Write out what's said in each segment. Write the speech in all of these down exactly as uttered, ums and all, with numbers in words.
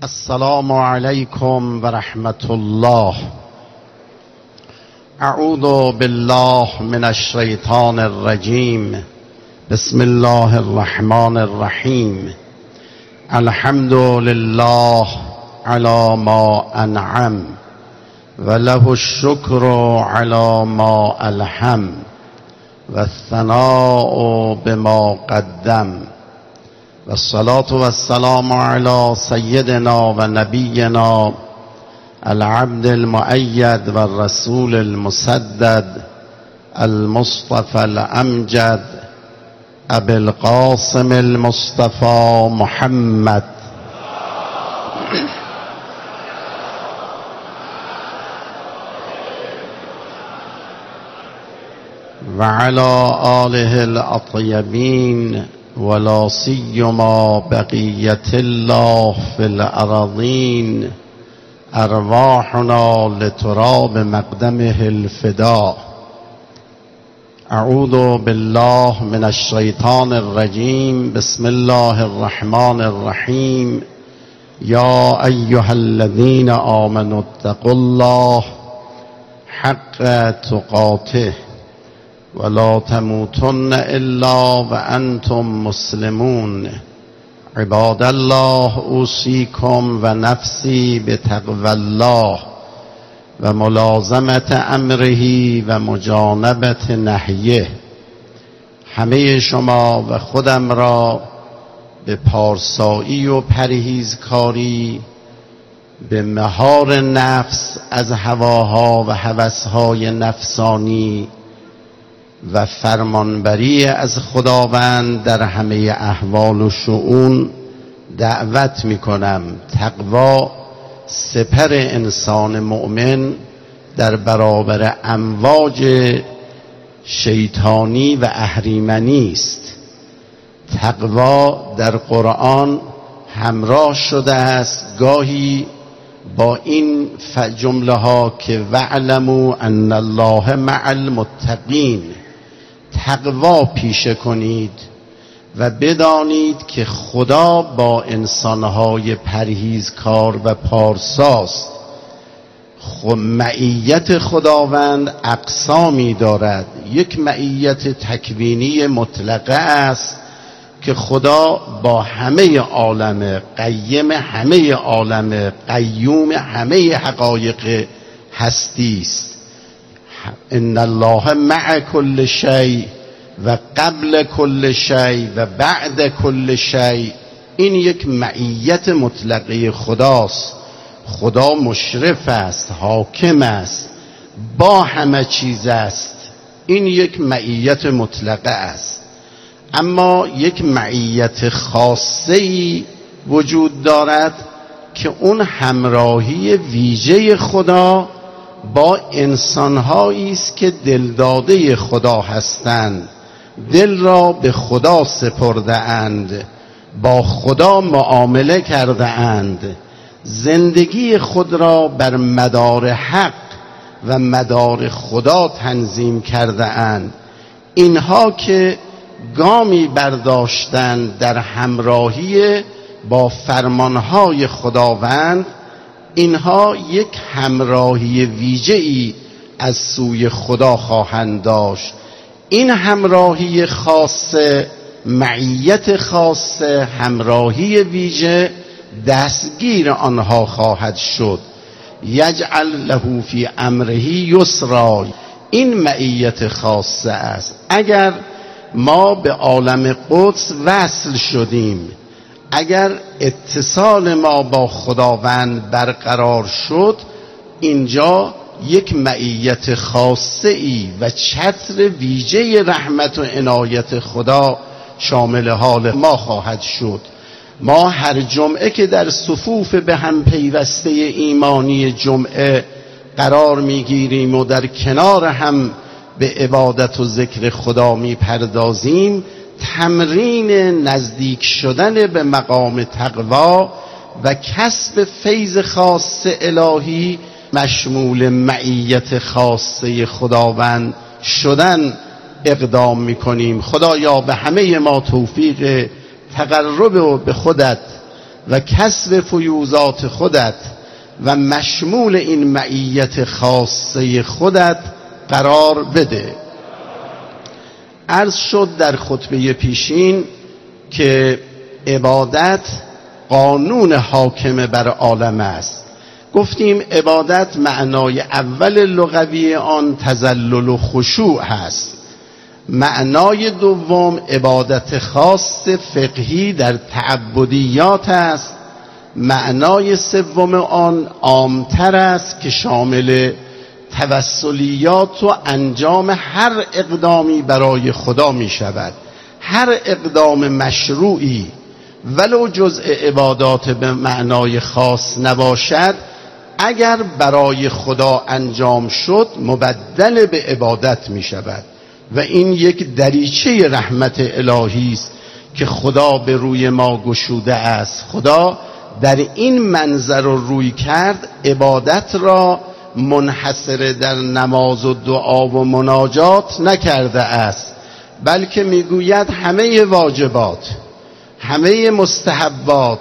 السلام علیکم و رحمت الله. اعوذ بالله من الشیطان الرجیم. بسم الله الرحمن الرحیم. الحمد لله علی ما انعم و له الشکر علی ما الهم و الثناء بما قدم و الصلاة و السلام علی سیدنا و نبینا العبد المؤید و الرسول المسدد المصطفى الامجد ابی القاسم المصطفى محمد و علی آله الاطیبین ولا سیما بقیت الله فی الارضین ارواحنا لتراب مقدمه الفدا. اعوذ بالله من الشیطان الرجیم. بسم الله الرحمن الرحیم. یا ایها الذین آمنوا اتقوا الله حق تقاته ولا تموتن الا وانتم مسلمون. عباد الله اوصیکم و نفسی بتقوی الله و ملازمت امره و مجانبت نهیه. همه شما و خودم را به پارسایی و پرهیزکاری، به مهار نفس از هواها و هوسهای نفسانی و فرمانبری از خداوند در همه احوال و شؤون دعوت می کنم. تقوا سپر انسان مؤمن در برابر امواج شیطانی و اهریمنی است. تقوا در قرآن همراه شده است گاهی با این جمله ها که وَاعْلَمُوا أَنَّ اللَّهَ مَعَ الْمُتَّقِینَ. تقوا پیشه کنید و بدانید که خدا با انسانهای پرهیزکار و پارساست. معیت خداوند اقسامی دارد. یک معیت تکوینی مطلقه است که خدا با همه عالم، قیم همه عالم، قیوم همه حقایق هستی است. ان الله مع کل شیء و قبل کل شیء و بعد کل شیء. این یک معیت مطلقه خداست. خدا مشرف است، حاکم است، با همه چیز است. این یک معیت مطلقه است. اما یک معیت خاصه‌ای وجود دارد که اون همراهی ویژه خدا با انسانهایی است که دلداده خدا هستند، دل را به خدا سپرده اند، با خدا معامله کرده اند، زندگی خود را بر مدار حق و مدار خدا تنظیم کرده اند. اینها که گامی برداشتند در همراهی با فرمانهای خداوند، اینها یک همراهی ویژه‌ای از سوی خدا خواهند داشت. این همراهی خاصه، معیت خاصه، همراهی ویژه دستگیر آنها خواهد شد. یجعل له فی امره یسرا. این معیت خاصه است. اگر ما به عالم قدس وصل شدیم، اگر اتصال ما با خداوند برقرار شد، اینجا یک معیت خاصه ای و چتر ویژه رحمت و عنایت خدا شامل حال ما خواهد شد. ما هر جمعه که در صفوف به هم پیوسته ایمانی جمعه قرار میگیریم و در کنار هم به عبادت و ذکر خدا میپردازیم، تمرین نزدیک شدن به مقام تقوا و کسب فیض خاص الهی مشمول معیت خاصه خداوند شدن اقدام میکنیم. خدایا به همه ما توفیق تقرب به خودت و کسب فیوضات خودت و مشمول این معیت خاصه خودت قرار بده. عرض شد در خطبه پیشین که عبادت قانون حاکم بر عالم است. گفتیم عبادت معنای اول لغوی آن تذلل و خشوع هست. معنای دوم عبادت خاص فقهی در تعبدیات است. معنای سوم آن عامتر است که شامل توسلیات و انجام هر اقدامی برای خدا می شود. هر اقدام مشروعی ولو جزء عبادات به معنای خاص نباشد، اگر برای خدا انجام شد مبدل به عبادت می شود و این یک دریچه رحمت الهی است که خدا به روی ما گشوده است. خدا در این منظر رو روی کرد، عبادت را منحصر در نماز و دعا و مناجات نکرده است، بلکه میگوید همه واجبات، همه مستحبات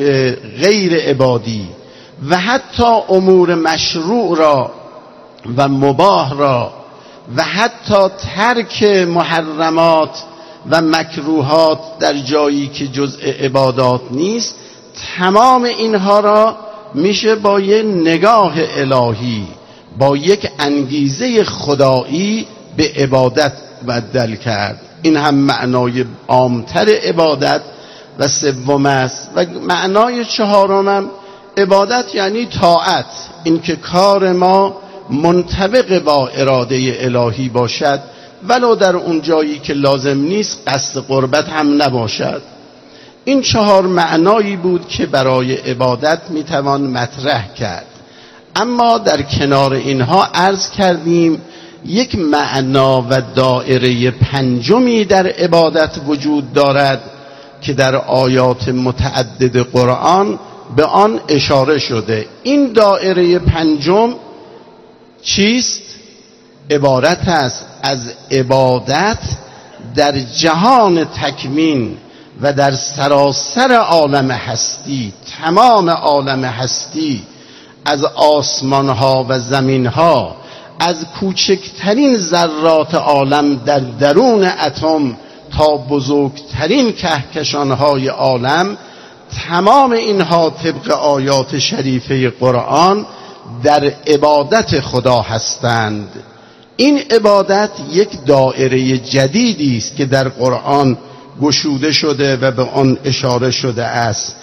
غیر عبادی و حتی امور مشروع را و مباح را و حتی ترک محرمات و مکروهات در جایی که جزء عبادات نیست، تمام اینها را میشه با یک نگاه الهی، با یک انگیزه خدایی به عبادت بدل کرد. این هم معنای عامتر عبادت و سوم است. و معنای چهارم عبادت یعنی طاعت، اینکه کار ما منطبق با اراده الهی باشد، ولو در اون جایی که لازم نیست قصد قربت هم نباشد. این چهار معنایی بود که برای عبادت میتوان مطرح کرد. اما در کنار اینها عرض کردیم یک معنا و دائره پنجمی در عبادت وجود دارد که در آیات متعدد قرآن به آن اشاره شده. این دائره پنجم چیست؟ عبارت است از عبادت در جهان تکوین و در سراسر عالم هستی. تمام عالم هستی، از آسمان ها و زمین ها، از کوچکترین ذرات عالم در درون اتم تا بزرگترین کهکشان های عالم، تمام اینها طبق آیات شریفه قرآن در عبادت خدا هستند. این عبادت یک دائره جدیدی است که در قرآن گشوده شده و به آن اشاره شده است.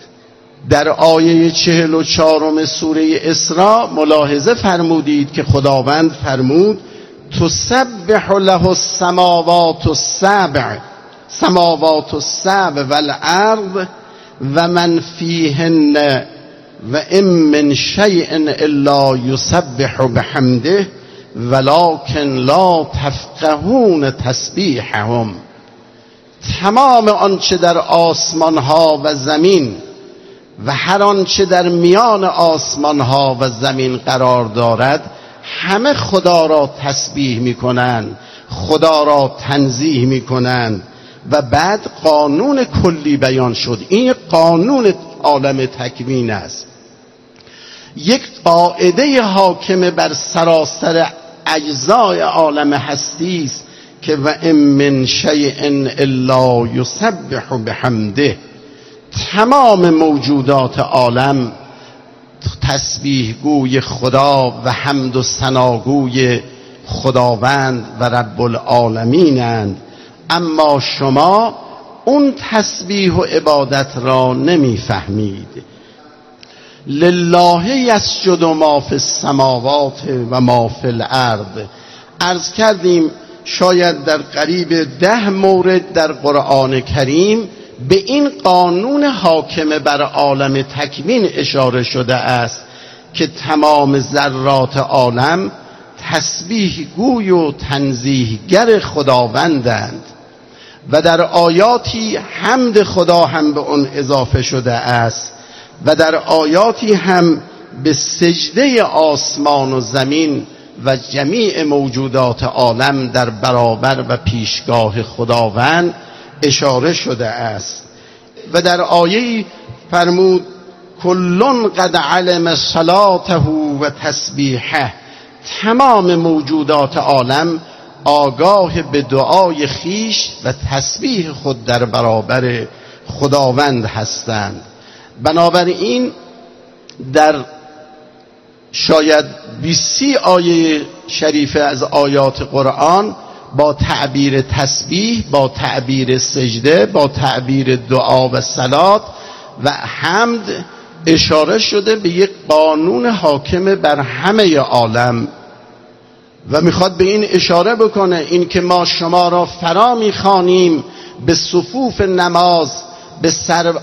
در آیه چهل و چهارم سوره اسراء ملاحظه فرمودید که خداوند فرمود تسبح له السماوات السبع سماوات السبع والارض و من فیهن و ام من شیء الا یسبح بحمده ولکن لا تفقهون تسبیحهم. تمام آنچه در آسمان ها و زمین و هر آنچه در میان آسمان ها و زمین قرار دارد همه خدا را تسبیح می کنند، خدا را تنزیه می کنند. و بعد قانون کلی بیان شد. این قانون عالم تکوین است، یک قاعده حاکم بر سراسر اجزای عالم هستی است که و ام من شیء الا یسبح بحمده. تمام موجودات عالم تسبیح گوی خدا و حمد و ثناگوی خداوند و رب العالمینند، اما شما اون تسبیح و عبادت را نمیفهمید. لله یسجد ما فی السماوات و ما فی الارض. عرض کردیم شاید در قریب ده مورد در قرآن کریم به این قانون حاکم بر عالم تکوین اشاره شده است که تمام ذرات عالم تسبیح گوی و تنزیهگر خداوندند و در آیاتی حمد خدا هم به اون اضافه شده است و در آیاتی هم به سجده آسمان و زمین و جمیع موجودات عالم در برابر و پیشگاه خداوند اشاره شده است. و در آیه فرمود کلون قد علم صلاته و تسبیحه، تمام موجودات عالم آگاه به دعای خیش و تسبیح خود در برابر خداوند هستند. بنابراین در شاید بیست آیه شریفه از آیات قرآن با تعبیر تسبیح، با تعبیر سجده، با تعبیر دعا و صلات و حمد اشاره شده به یک قانون حاکم بر همه عالم و میخواد به این اشاره بکنه این که ما شما را فرا میخوانیم به صفوف نماز، به سر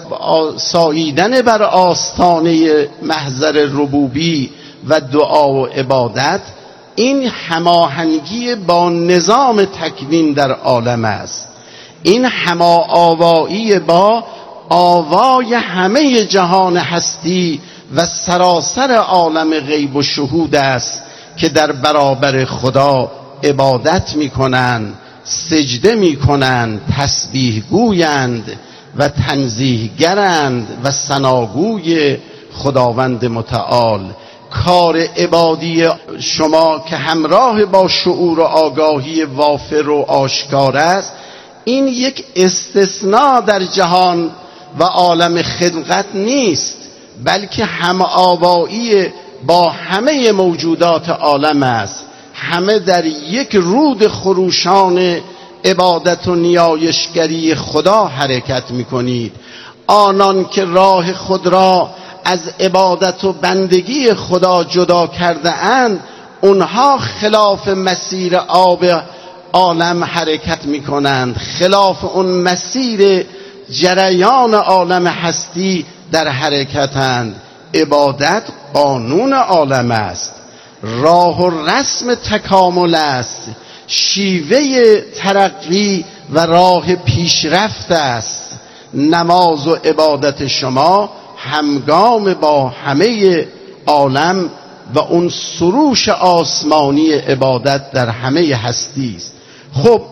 ساییدن بر آستانه محضر ربوبی و دعا و عبادت. این هماهنگی با نظام تکوین در عالم است، این هماآوایی با آوای همه جهان هستی و سراسر عالم غیب و شهود است که در برابر خدا عبادت می کنند، سجده می کنند، تسبیح گویند و تنزیه گرند و ثناگوی خداوند متعال. کار عبادی شما که همراه با شعور و آگاهی وافر و آشکار است، این یک استثناء در جهان و عالم خلقت نیست، بلکه هم‌آوایی با همه موجودات عالم است. همه در یک رود خروشان عبادت و نیایشگری خدا حرکت می‌کنید. آنان که راه خود را از عبادت و بندگی خدا جدا کرده اند، اونها خلاف مسیر آب عالم حرکت می‌کنند، خلاف اون مسیر جریان عالم هستی در حرکتند. عبادت قانون عالم است، راه و رسم تکامل است، شیوه ترقی و راه پیشرفت است. نماز و عبادت شما همگام با همه عالم و اون سروش آسمانی عبادت در همه هستی است. خب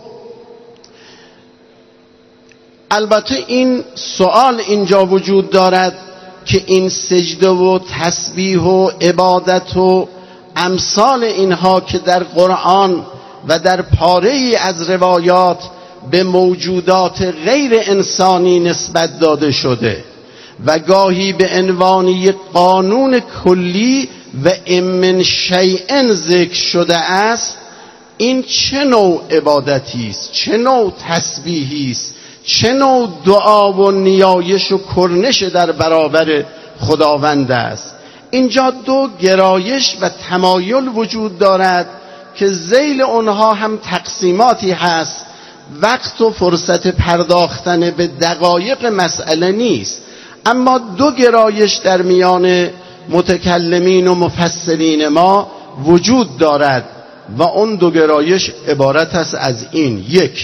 البته این سوال اینجا وجود دارد که این سجده و تسبیح و عبادت و امثال اینها که در قرآن و در پاره ای از روایات به موجودات غیر انسانی نسبت داده شده و گاهی به عنوان یک قانون کلی و امن شیئن ذکر شده است، این چه نوع عبادتی است، چه نوع تسبیحی است، چه نوع دعا و نیایش و کرنش در برابر خداوند است؟ اینجا دو گرایش و تمایل وجود دارد که ذیل آنها هم تقسیماتی هست. وقت و فرصت پرداختن به دقایق مسئله نیست، اما دو گرایش در میان متکلمین و مفسرین ما وجود دارد و اون دو گرایش عبارت است از این: یک،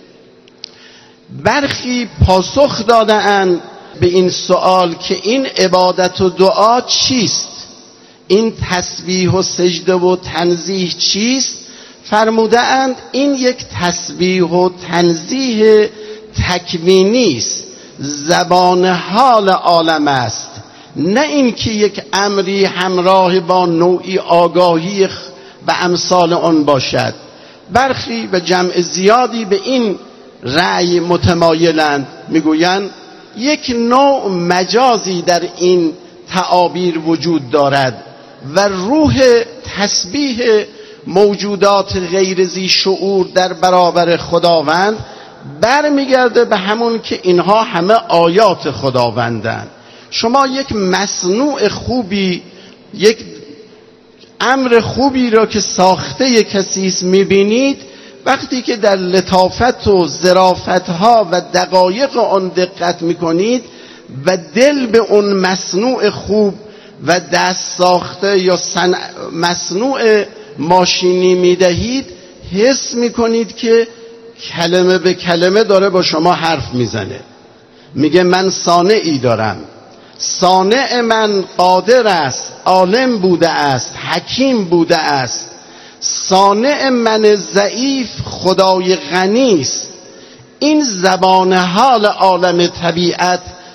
برخی پاسخ داده اند به این سوال که این عبادت و دعا چیست، این تسبیح و سجده و تنزیه چیست؟ فرموده اند این یک تسبیح و تنزیه تکوینی است، زبان حال عالم است، نه اینکه یک امری همراه با نوعی آگاهی و امثال آن باشد. برخی و جمع زیادی به این رأی متمایلند، میگویند یک نوع مجازی در این تعابیر وجود دارد و روح تسبیح موجودات غیر ذی شعور در برابر خداوند برمیگرده به همون که اینها همه آیات خداوندند. شما یک مصنوع خوبی، یک امر خوبی را که ساخته کسی است میبینید، وقتی که در لطافت و ظرافتها و دقایق آن دقت میکنید و دل به اون مصنوع خوب و دست ساخته یا مصنوع ماشینی میدهید، حس میکنید که کلمه به کلمه داره با شما حرف میزنه. میگه من صانعی دارم، صانع من قادر است، عالم بوده است، حکیم بوده است. صانع من ضعیف خدای غنی است. این زبان حال عالم طبیعت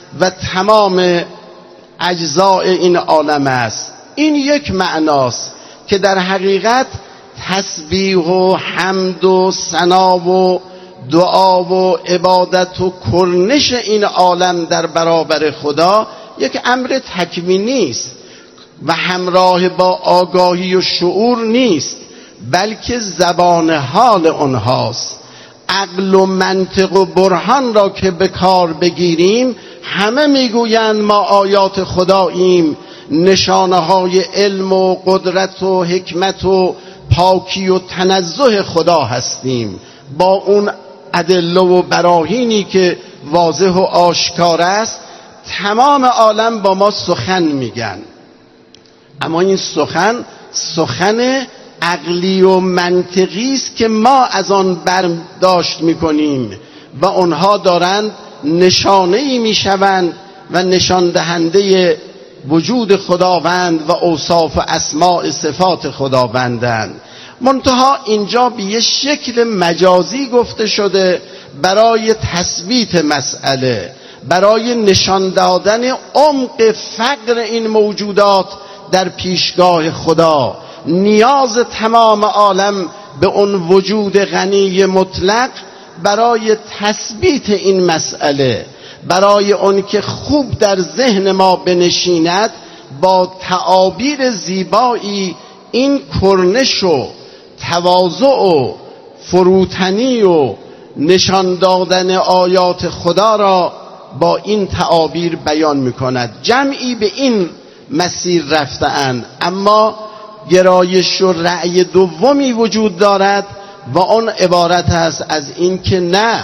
و تمام اجزاء این عالم است. این یک معناست که در حقیقت تسبیح و حمد و ثنا و دعا و عبادت و کرنش این عالم در برابر خدا یک امر تکوینی است و همراه با آگاهی و شعور نیست، بلکه زبان حال آنهاست. عقل و منطق و برهان را که به کار بگیریم همه میگویند ما آیات خداییم، نشانه های علم و قدرت و حکمت و پاکی و تنزه خدا هستیم، با اون ادله و براهینی که واضح و آشکار است. تمام عالم با ما سخن میگن، اما این سخن سخن عقلی و منطقی است که ما از آن برداشت میکنیم و آنها دارند نشانه‌ای میشوند و نشان دهنده وجود خداوند و اوصاف و اسماء صفات خداوندند. منتها اینجا به یه شکل مجازی گفته شده برای تثبیت مسئله، برای نشان دادن عمق فقر این موجودات در پیشگاه خدا، نیاز تمام عالم به اون وجود غنی مطلق، برای تثبیت این مسئله، برای اون که خوب در ذهن ما بنشیند، با تعابیر زیبایی این کرنش و تواضع و فروتنی و نشان دادن آیات خدا را با این تعابیر بیان می‌کند. جمعی به این مسیر رفته‌اند، اما گرایش و رأی دومی وجود دارد و آن عبارت است از این که نه،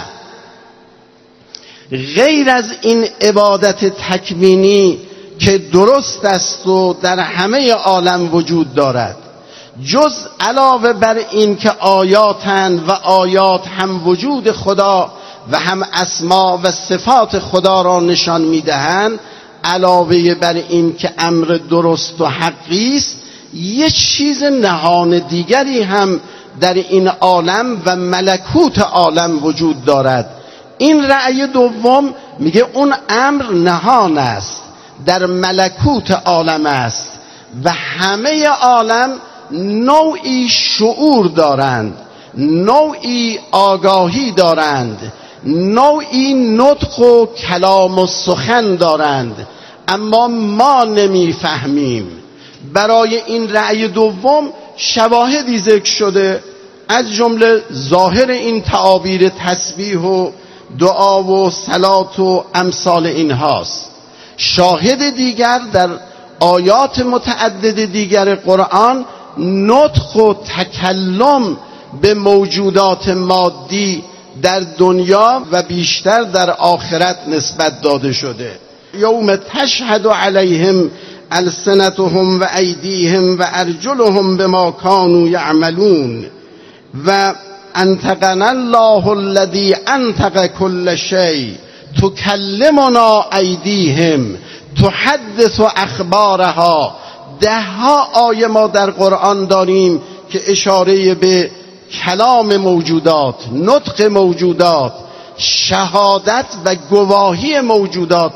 غیر از این عبادت تکوینی که درست است و در همه عالم وجود دارد، جز علاوه بر این که آیاتند و آیات هم وجود خدا و هم اسما و صفات خدا را نشان میدهند، علاوه بر این که امر درست و حقی است، یک چیز نهان دیگری هم در این عالم و ملکوت عالم وجود دارد. این رأی دوم میگه اون امر نهان است، در ملکوت عالم است و همه عالم نوعی شعور دارند، نوعی آگاهی دارند، نوعی نطق و کلام و سخن دارند، اما ما نمیفهمیم. برای این رأی دوم شواهدی ذکر شده، از جمله ظاهر این تعابیر تسبیح و دعا و صلات و امثال اینهاست. شاهد دیگر در آیات متعدد دیگر قرآن نطق و تکلم به موجودات مادی در دنیا و بیشتر در آخرت نسبت داده شده. یوم تشهد علیهم السنتهم و ایدیهم و ارجلهم بما کانوا یعملون و انطقنا الله الذی انطق کل شیء تکلمنا ایدیهم تحدث اخبارها. ده ها آیه ما در قرآن داریم که اشاره به کلام موجودات، نطق موجودات، شهادت و گواهی موجودات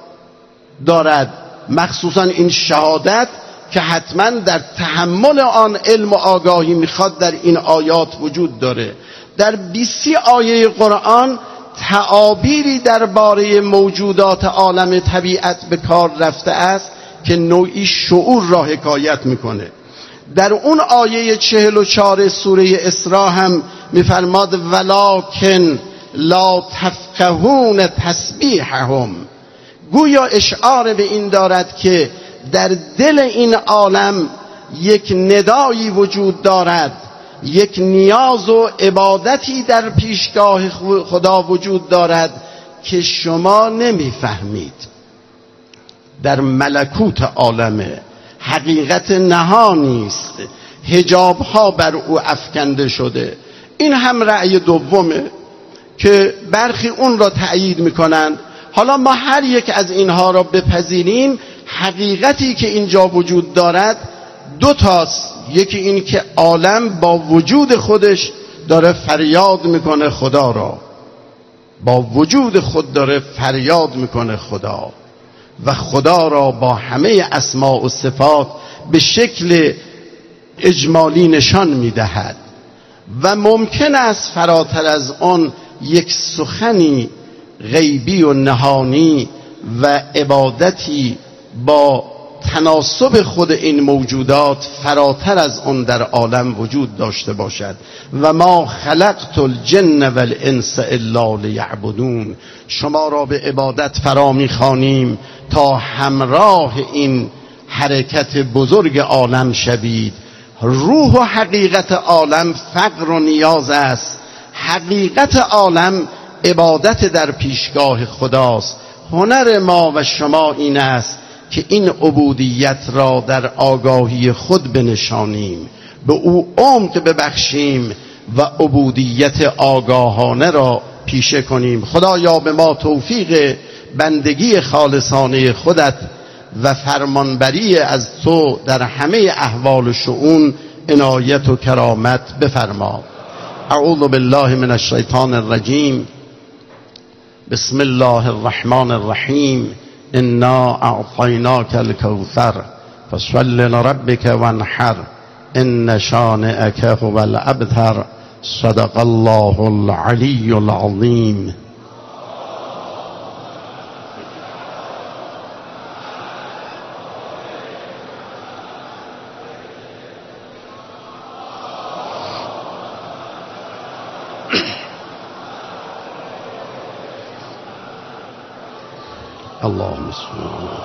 دارد، مخصوصا این شهادت که حتما در تحمل آن علم و آگاهی میخواد در این آیات وجود داره. در بیست آیه قرآن تعابیری درباره موجودات عالم طبیعت به کار رفته است که نوعی شعور را حکایت میکنه. در اون آیه چهل و چهار سوره اسراء هم میفرماد ولکن لا تفقهون تسبیحهم، گویا اشعار به این دارد که در دل این عالم یک ندایی وجود دارد، یک نیاز و عبادتی در پیشگاه خدا وجود دارد که شما نمیفهمید. در ملکوت عالمه، حقیقت نهانی است، حجاب ها بر او افکنده شده. این هم رأی دومه که برخی اون را تأیید میکنند. حالا ما هر یک از اینها را بپذیریم، حقیقتی که اینجا وجود دارد دو تاست. یکی این که عالم با وجود خودش داره فریاد میکنه خدا را، با وجود خود داره فریاد میکنه خدا و خدا را با همه اسماء و صفات به شکل اجمالی نشان میدهد و ممکن است فراتر از آن یک سخنی غیبی و نهانی و عبادتی با تناسب خود این موجودات فراتر از آن در عالم وجود داشته باشد. و ما خلقت الجن والانس الا لیعبدون، شما را به عبادت فرا می‌خوانیم تا همراه این حرکت بزرگ عالم شوید. روح و حقیقت عالم فقر و نیاز است. حقیقت عالم عبادت در پیشگاه خداست. هنر ما و شما این است که این عبودیت را در آگاهی خود بنشانیم، به او عمق ببخشیم و عبودیت آگاهانه را پیشه کنیم. خدایا به ما توفیق بندگی خالصانه خودت و فرمانبری از تو در همه احوال و شؤون عنایت و کرامت بفرما. اعوذ بالله من الشیطان الرجیم. بسم الله الرحمن الرحیم. انا اعطیناک الکوثر فصل لربک وانحر ان شانئک هو الابتر. صدق الله العلی العظیم. اللهم صل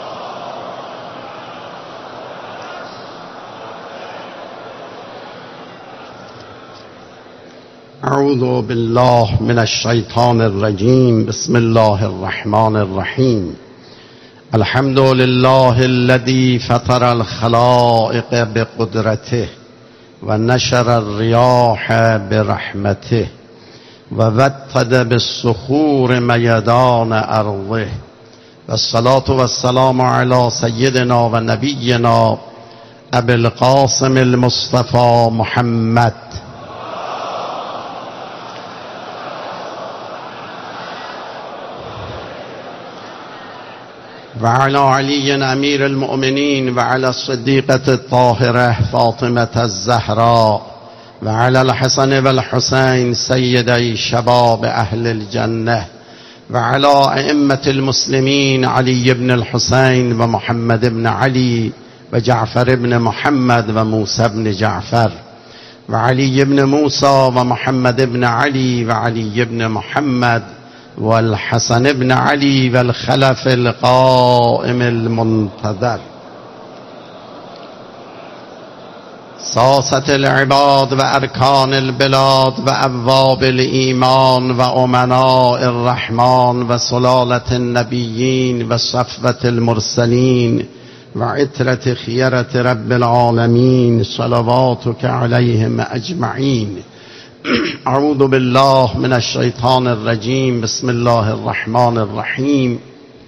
اعوذ بالله من الشیطان الرجیم. بسم الله الرحمن الرحیم. الحمد لله الذي فطر الخلائق بقدرته و نشر الریاح برحمته و وطد بالصخور میدان ارضه و الصلاة و السلام علی سیدنا و نبینا ابی القاسم المصطفى محمد و علی علی امیر المؤمنین و علی الصدیقة الطاهرة فاطمة الزهراء و علی الحسن و الحسین سیدی شباب اهل الجنه و علی ائمة المسلمین علی بن الحسین و محمد بن علی و جعفر بن محمد و موسی بن جعفر و علی بن موسی و محمد بن علی و علی بن محمد و الحسن بن علی و الخلف القائم المنتظر. ساسة العباد و ارکان البلاد و ابواب الایمان و امناء الرحمن و سلالة النبیین و صفوة المرسلین و عترة خیرة رب العالمین صلواتک علیهم اجمعین. اعوذ بالله من الشیطان الرجیم. بسم الله الرحمن الرحیم.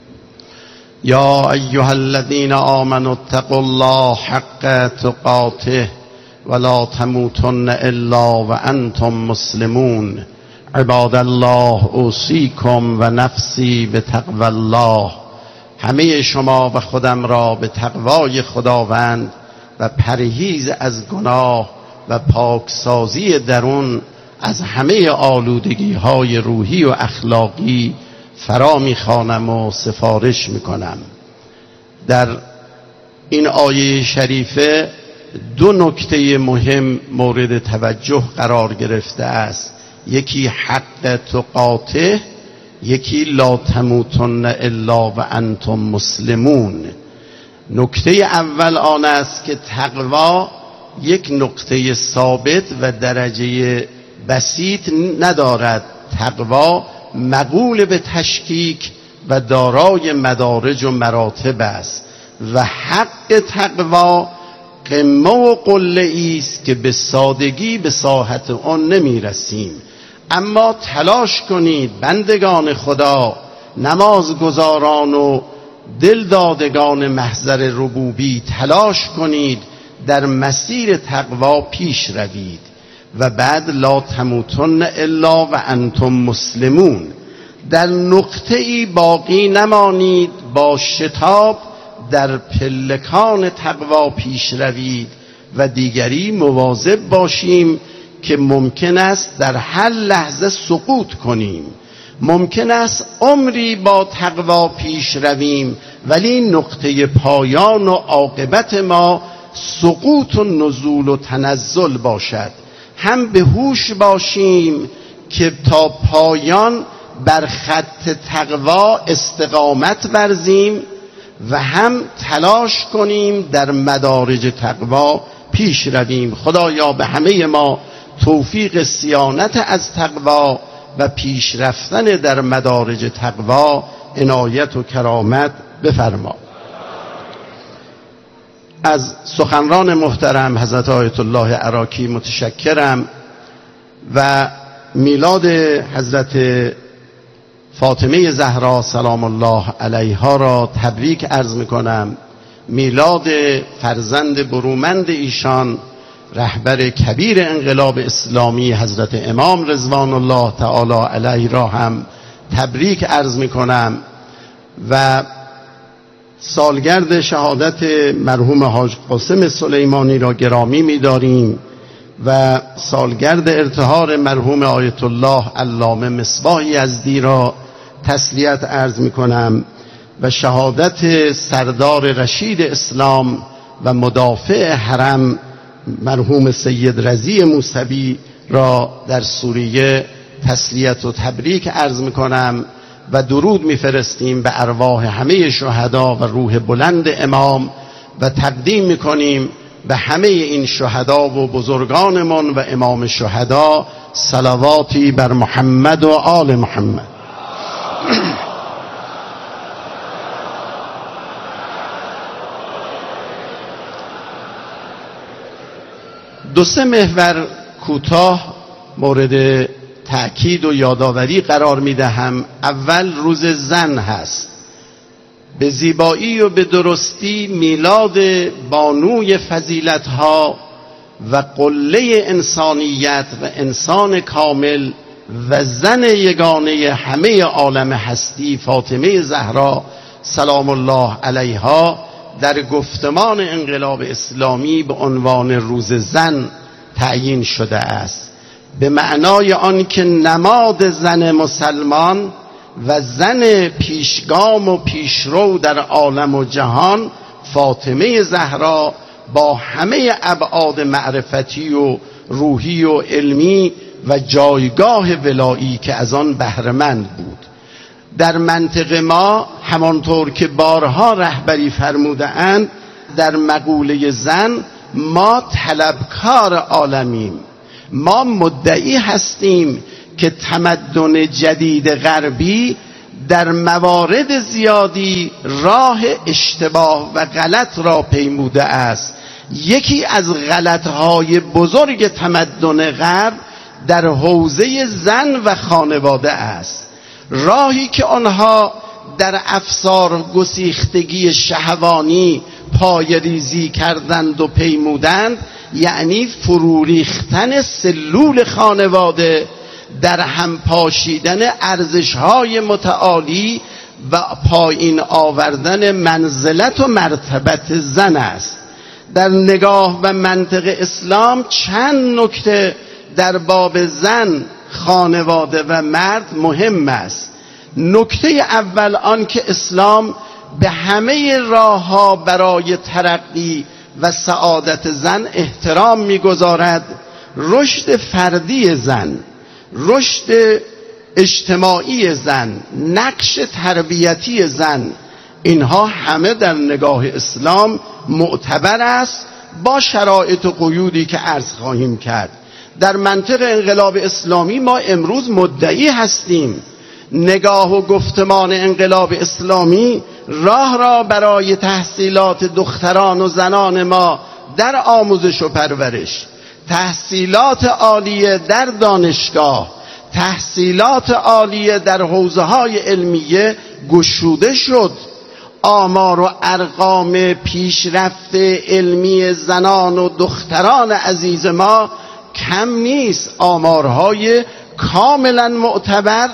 یا ایها الذین آمنوا اتقوا الله حق تقاته ولا تموتن الا وانتم مسلمون. عباد الله اوصیکم و نفسی بتقوی الله. همه شما و خودم را به تقوای خداوند و پرهیز از گناه و پاکسازی درون از همه آلودگی های روحی و اخلاقی فرا میخوانم و سفارش میکنم. در این آیه شریفه دو نکته مهم مورد توجه قرار گرفته است. یکی حق تقاته، یکی لا تموتن الا و انتم مسلمون. نکته اول آن است که تقوا یک نقطه ثابت و درجه بسیط ندارد. تقوا مقول به تشکیک و دارای مدارج و مراتب است و حق تقوا قمه و قله است که به سادگی به ساحت آن نمی رسیم. اما تلاش کنید بندگان خدا، نمازگزاران و دلدادگان محضر ربوبی، تلاش کنید در مسیر تقوا پیش روید و بعد لا تموتن الا و انتم مسلمون. در نقطه‌ای باقی نمانید، با شتاب در پلکان تقوا پیش روید و دیگری مواظب باشیم که ممکن است در هر لحظه سقوط کنیم. ممکن است عمری با تقوا پیش رویم ولی نقطه پایان و عاقبت ما سقوط و نزول و تنزل باشد. هم به هوش باشیم که تا پایان بر خط تقوا استقامت ورزیم و هم تلاش کنیم در مدارج تقوا پیش رویم. خدایا به همه ما توفیق صیانت از تقوا و پیش رفتن در مدارج تقوا عنایت و کرامت بفرما. از سخنران محترم حضرت آیت الله عراقی متشکرم و میلاد حضرت فاطمه زهرا سلام الله علیها را تبریک عرض میکنم. میلاد فرزند برومند ایشان رهبر کبیر انقلاب اسلامی حضرت امام رضوان الله تعالی علیه را هم تبریک عرض میکنم و سالگرد شهادت مرحوم حاج قاسم سلیمانی را گرامی می‌داریم و سالگرد ارتحال مرحوم آیت الله علامه مصباح یزدی را تسلیت عرض می‌کنم و شهادت سردار رشید اسلام و مدافع حرم مرحوم سید رضی موسوی را در سوریه تسلیت و تبریک عرض می‌کنم و درود میفرستیم به ارواح همه شهدا و روح بلند امام و تقدیم میکنیم به همه این شهدا و بزرگانمان و امام شهدا صلواتی بر محمد و آل محمد. دو سه محور کوتاه مورد تأکید و یادآوری قرار میدهم. اول روز زن هست. به زیبایی و به درستی میلاد بانوی فضیلتها و قله انسانیت و انسان کامل و زن یگانه همه عالم هستی فاطمه زهرا سلام الله علیها در گفتمان انقلاب اسلامی به عنوان روز زن تعیین شده است، به معنای آن که نماد زن مسلمان و زن پیشگام و پیشرو در عالم و جهان فاطمه زهرا با همه ابعاد معرفتی و روحی و علمی و جایگاه ولایی که از آن بهره‌مند بود. در منطق ما همانطور که بارها رهبری فرموده اند در مقوله زن ما طلبکار عالمیم. ما مدعی هستیم که تمدن جدید غربی در موارد زیادی راه اشتباه و غلط را پیموده است. یکی از غلطهای بزرگ تمدن غرب در حوزه زن و خانواده است. راهی که آنها در افسار گسیختگی شهوانی پایه‌ریزی کردند و پیمودند، یعنی فرو ریختن سلول خانواده در هم پاشیدن ارزش‌های متعالی و پایین آوردن منزلت و مرتبت زن است. در نگاه و منطق اسلام چند نکته در باب زن، خانواده و مرد مهم است. نکته اول آن که اسلام به همه راه‌ها برای ترقی و سعادت زن احترام می‌گذارد. رشد فردی زن، رشد اجتماعی زن، نقش تربیتی زن، اینها همه در نگاه اسلام معتبر است با شرایط و قیودی که عرض خواهیم کرد. در منطق انقلاب اسلامی ما امروز مدعی هستیم نگاه و گفتمان انقلاب اسلامی راه را برای تحصیلات دختران و زنان ما در آموزش و پرورش، تحصیلات عالیه در دانشگاه، تحصیلات عالیه در حوزه‌های علمیه گشوده شد. آمار و ارقام پیشرفت علمی زنان و دختران عزیز ما کم نیست. آمارهای کاملا معتبر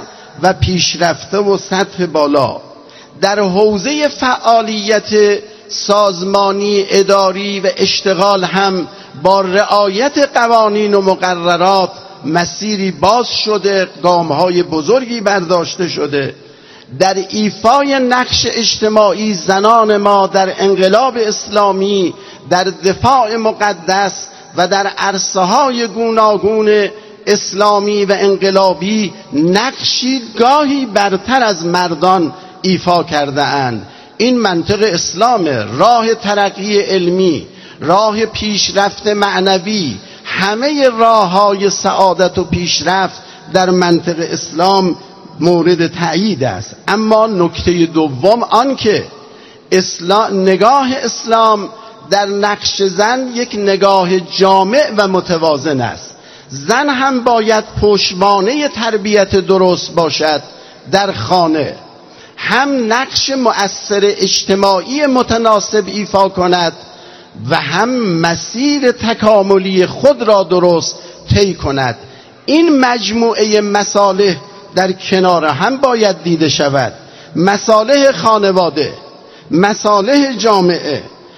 و پیشرفته و سطح بالا. در حوزه فعالیت سازمانی، اداری و اشتغال هم با رعایت قوانین و مقررات مسیری باز شده، گام‌های بزرگی برداشته شده. در ایفای نقش اجتماعی زنان ما در انقلاب اسلامی، در دفاع مقدس و در عرصه‌های گوناگون اسلامی و انقلابی نقشی گاهی برتر از مردان ایفا کرده اند. این منطق اسلام، راه ترقی علمی، راه پیشرفت معنوی، همه راه‌های سعادت و پیشرفت در منطق اسلام مورد تأیید است. اما نکته دوم آن که اسلام، نگاه اسلام در نقش زن یک نگاه جامع و متوازن است. زن هم باید پشتوانه تربیت درست باشد در خانه، هم نقش مؤثر اجتماعی متناسب ایفا کند و هم مسیر تکاملی خود را درست طی کند. این مجموعه مصالح در کنار هم باید دیده شود. مصالح خانواده، مصالح جامعه،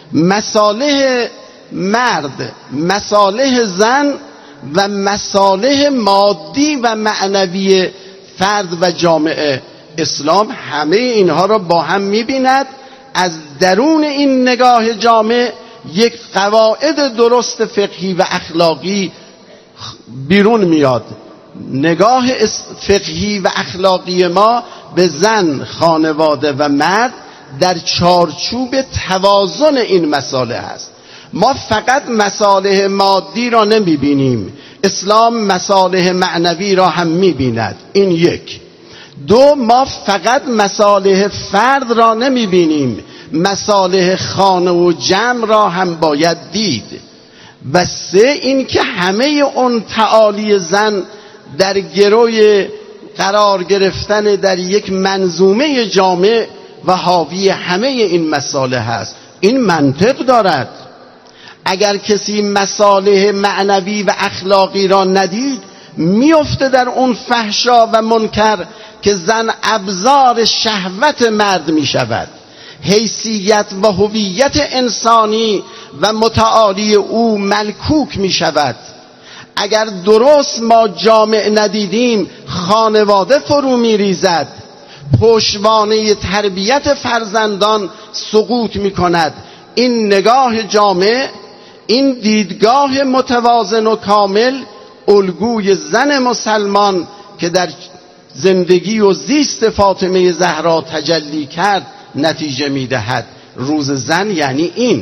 مصالح مرد، مصالح زن و مصالح مادی و معنوی فرد و جامعه. اسلام همه اینها را با هم می‌بیند. از درون این نگاه جامع یک قواعد درست فقهی و اخلاقی بیرون میاد. نگاه فقهی و اخلاقی ما به زن، خانواده و مرد در چارچوب توازن این مصالح است. ما فقط مصالح مادی را نمی‌بینیم، اسلام مصالح معنوی را هم می‌بیند. این یک. دو، ما فقط مصالح فرد را نمی‌بینیم، مصالح خانه و جمع را هم باید دید. و سه، این که همه اون تعالی زن در گروی قرار گرفتن در یک منظومه جامع و حاوی همه این مصالح است. این منطق دارد. اگر کسی مصالح معنوی و اخلاقی را ندید، میفته در اون فحشا و منکر که زن ابزار شهوت مرد می شود. حیثیت و هویت انسانی و متعالی او ملکوک می شود. اگر درست ما جامع ندیدیم، خانواده فرو می ریزد، پشتوانه تربیت فرزندان سقوط می کند. این نگاه جامع، این دیدگاه متوازن و کامل الگوی زن مسلمان که در زندگی و زیست فاطمه زهرا تجلی کرد نتیجه می دهد. روز زن یعنی این.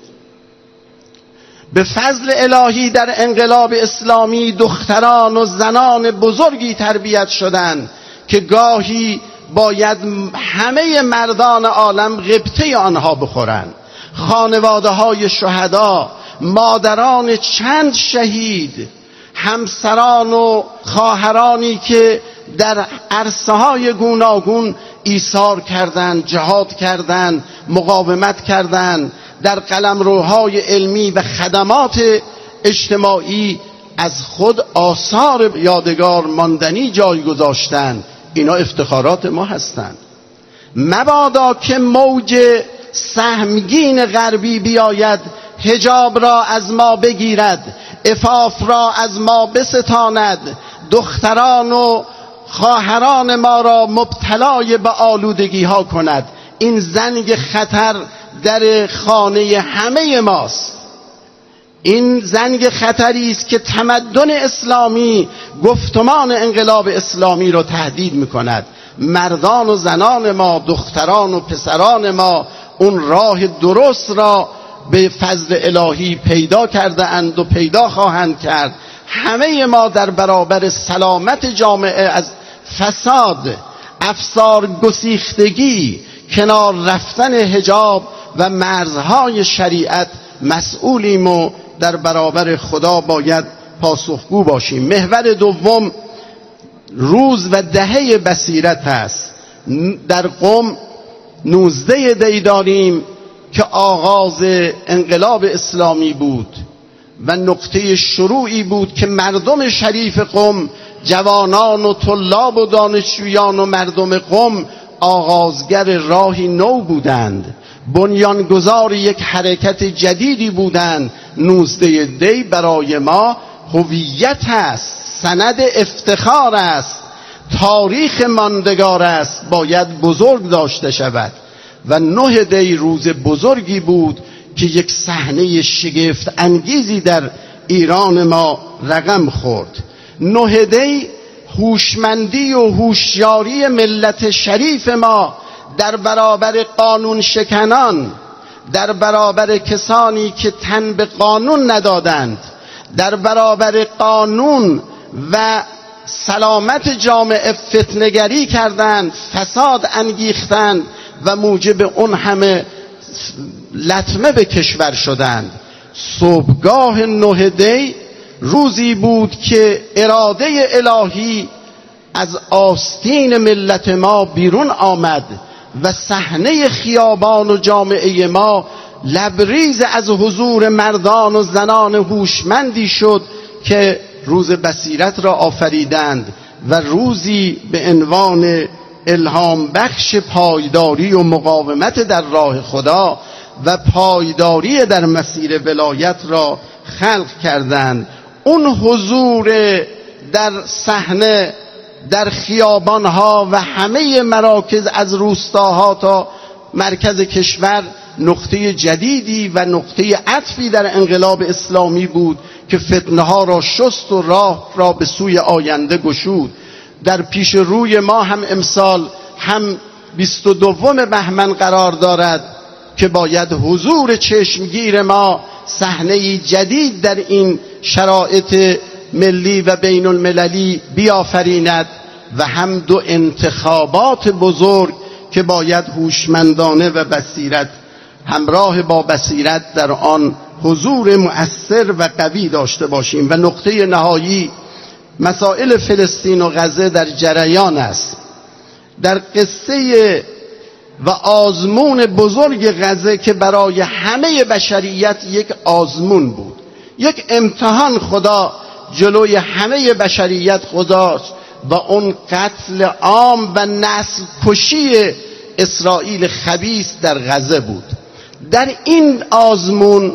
به فضل الهی در انقلاب اسلامی دختران و زنان بزرگی تربیت شدند که گاهی باید همه مردان عالم غبطه آنها بخورند. خانواده های شهدا، مادران چند شهید، همسران و خواهرانی که در عرصه های گوناگون ایثار کردند، جهاد کردند، مقاومت کردند، در قلمروهای علمی و خدمات اجتماعی از خود آثار یادگار ماندنی جای گذاشتند. اینا افتخارات ما هستند. مبادا که موج سهمگین غربی بیاید، حجاب را از ما بگیرد، عفاف را از ما بستاند، دختران و خواهران ما را مبتلای به آلودگی ها کند. این زنگ خطر در خانه همه ماست. این زنگ خطری است که تمدن اسلامی، گفتمان انقلاب اسلامی را تهدید می‌کند. مردان و زنان ما، دختران و پسران ما اون راه درست را به فضل الهی پیدا کرده اند و پیدا خواهند کرد. همه ما در برابر سلامت جامعه از فساد، افسار گسیختگی، کنار رفتن حجاب و مرزهای شریعت مسئولیم و در برابر خدا باید پاسخگو باشیم. محور دوم روز و دهه بصیرت است. در قم نوزده دی داریم که آغاز انقلاب اسلامی بود و نقطه شروعی بود که مردم شریف قم جوانان و طلاب و دانشجویان و مردم قم آغازگر راهی نو بودند، بنیانگذار یک حرکت جدیدی بودند. نوزده دی برای ما هویت است، سند افتخار است، تاریخ ماندگار است، باید بزرگ داشته شود. و نه دی روز بزرگی بود که یک صحنه شگفت انگیزی در ایران ما رقم خورد. نه دی هوشمندی و هوشیاری ملت شریف ما در برابر قانون شکنان، در برابر کسانی که تن به قانون ندادند، در برابر قانون و سلامت جامعه فتنه‌گری کردند، فساد انگیختند و موجب اون همه لطمه به کشور شدند. صبحگاه نه دی روزی بود که اراده الهی از آستین ملت ما بیرون آمد و صحنه خیابان و جامعه ما لبریز از حضور مردان و زنان هوشمندی شد که روز بصیرت را آفریدند و روزی به عنوان الهام بخش پایداری و مقاومت در راه خدا و پایداری در مسیر ولایت را خلق کردند. اون حضور در صحنه، در خیابانها و همه مراکز از روستاها تا مرکز کشور نقطه جدیدی و نقطه عطفی در انقلاب اسلامی بود که فتنه ها را شست و راه را به سوی آینده گشود. در پیش روی ما هم امسال هم بیست و دوم بهمن قرار دارد که باید حضور چشمگیر ما صحنه جدید در این شرایط ملی و بین المللی بیافریند و هم دو انتخابات بزرگ که باید هوشمندانه و بصیرت همراه با بصیرت در آن حضور مؤثر و قوی داشته باشیم. و نقطه نهایی مسائل فلسطین و غزه در جریان است. در قصه و آزمون بزرگ غزه که برای همه بشریت یک آزمون بود، یک امتحان خدا جلوی همه بشریت خداست و اون قتل عام و نسل کشی اسرائیل خبیث در غزه بود. در این آزمون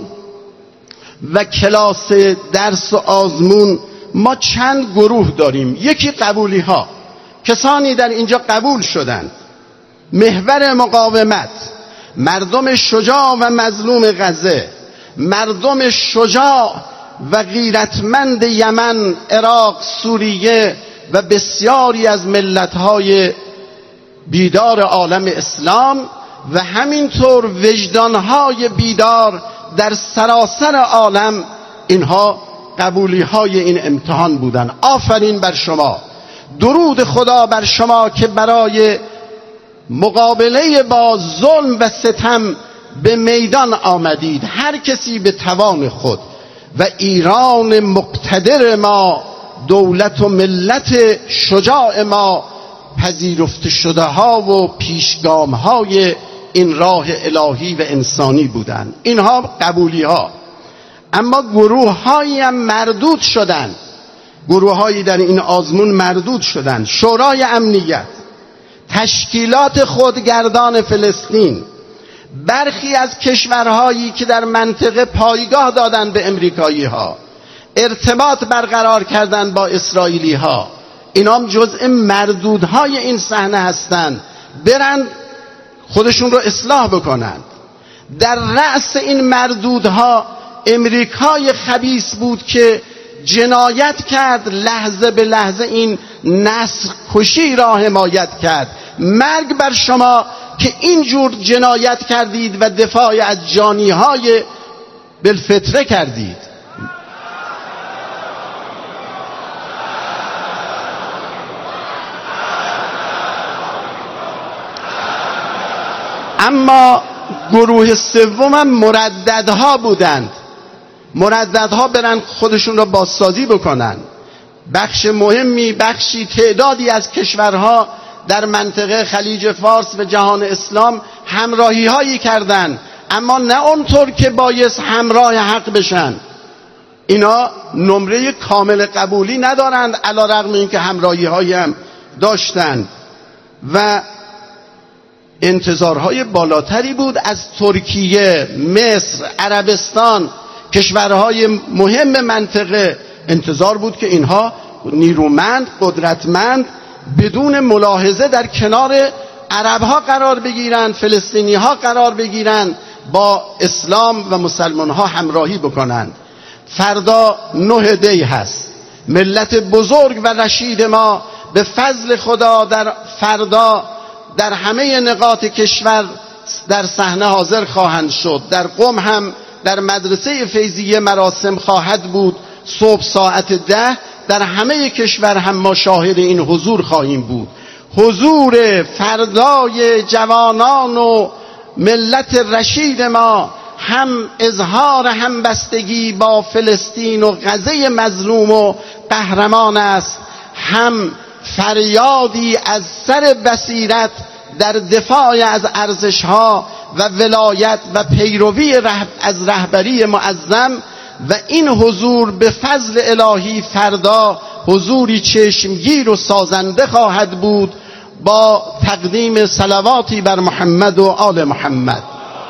و کلاس درس و آزمون ما چند گروه داریم. یکی قبولی ها، کسانی در اینجا قبول شدند، محور مقاومت، مردم شجاع و مظلوم غزه، مردم شجاع و غیرتمند یمن، عراق، سوریه و بسیاری از ملت‌های بیدار عالم اسلام و همینطور وجدان‌های بیدار در سراسر عالم. اینها قبولی‌های این امتحان بودن. آفرین بر شما، درود خدا بر شما که برای مقابله با ظلم و ستم به میدان آمدید، هر کسی به توان خود. و ایران مقتدر ما، دولت و ملت شجاع ما، پذیرفته شده ها و پیشگام های این راه الهی و انسانی بودند. اینها قبولی ها. اما گروه هایی هم مردود شدند، گروه هایی در این آزمون مردود شدند. شورای امنیت، تشکیلات خودگردان فلسطین، برخی از کشورهایی که در منطقه پایگاه دادند به امریکایی ها، ارتباط برقرار کردند با اسرائیلی ها، اینام جزء مردودهای این صحنه هستند. برند خودشون رو اصلاح بکنند. در رأس این مردودها امریکای خبیث بود که جنایت کرد، لحظه به لحظه این نسل کشی را حمایت کرد. مرگ بر شما که اینجور جنایت کردید و دفاع از جانی های بالفطره کردید. اما گروه سوم هم مرددها بودند. مرددها برن خودشون را بازسازی بکنن. بخش مهمی، بخشی تعدادی از کشورها در منطقه خلیج فارس و جهان اسلام همراهی هایی کردند، اما نه اونطور که بایست همراه حق بشن. اینا نمره کامل قبولی ندارند، علی رغم اینکه همراهی هایی هم داشتند و انتظارهای بالاتری بود از ترکیه، مصر، عربستان، کشورهای مهم منطقه. انتظار بود که اینها نیرومند، قدرتمند، بدون ملاحظه در کنار عربها قرار بگیرند، فلسطینی ها قرار بگیرند، با اسلام و مسلمان ها همراهی بکنند. فردا نه دی هست. ملت بزرگ و رشید ما به فضل خدا در فردا در همه نقاط کشور در صحنه حاضر خواهند شد. در قم هم در مدرسه فیضیه مراسم خواهد بود. صبح ساعت ده در همه کشور هم ما شاهد این حضور خواهیم بود. حضور فردای جوانان و ملت رشید ما هم اظهار همبستگی با فلسطین و غزه مظلوم و قهرمان است، هم فریادی از سر بصیرت در دفاع از ارزش‌ها و ولایت و پیروی ره از رهبری معظم. و این حضور به فضل الهی فردا حضوری چشمگیر و سازنده خواهد بود با تقدیم صلواتی بر محمد و آل محمد.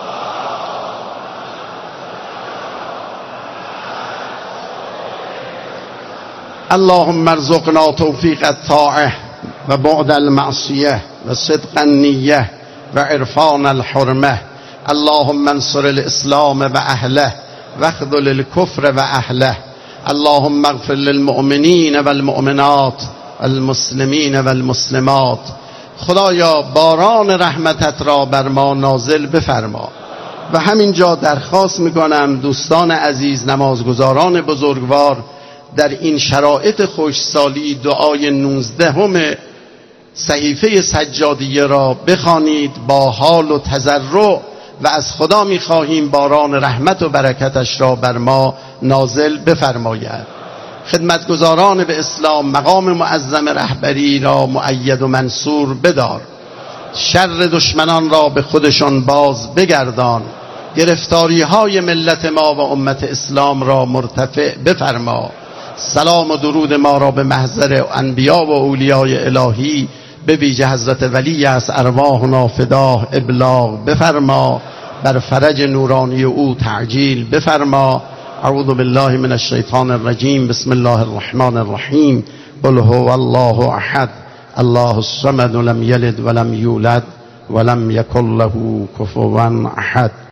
اللهم ارزقنا توفیق الطاعه و بعد المعصیه و صدق النیه و عرفان الحرمه. اللهم انصر الاسلام و اهله واخذل الكفر و اهله. اللهم اغفر للمؤمنین والمؤمنات المسلمین والمسلمات. خدایا باران رحمتت را بر ما نازل بفرما. و همینجا درخواست میکنم دوستان عزیز، نمازگزاران بزرگوار، در این شرایط خوشسالی دعای نوزدهم صحیفه سجادیه را بخوانید با حال و تضرع و از خدا میخواهیم باران رحمت و برکتش را بر ما نازل بفرماید. خدمتگزاران به اسلام، مقام معظم رهبری را مؤید و منصور بدار. شر دشمنان را به خودشان باز بگردان. گرفتاری های ملت ما و امت اسلام را مرتفع بفرما. سلام و درود ما را به محضر انبیا و اولیای الهی به ویژه حضرت ولی از ارواحنا فداه ابلاغ بفرما. بر فرج نورانی او تعجیل بفرما. اعوذ بالله من الشیطان الرجیم. بسم الله الرحمن الرحیم. قل هو الله احد الله الصمد لم یلد ولم یولد ولم یکن له کفوا احد.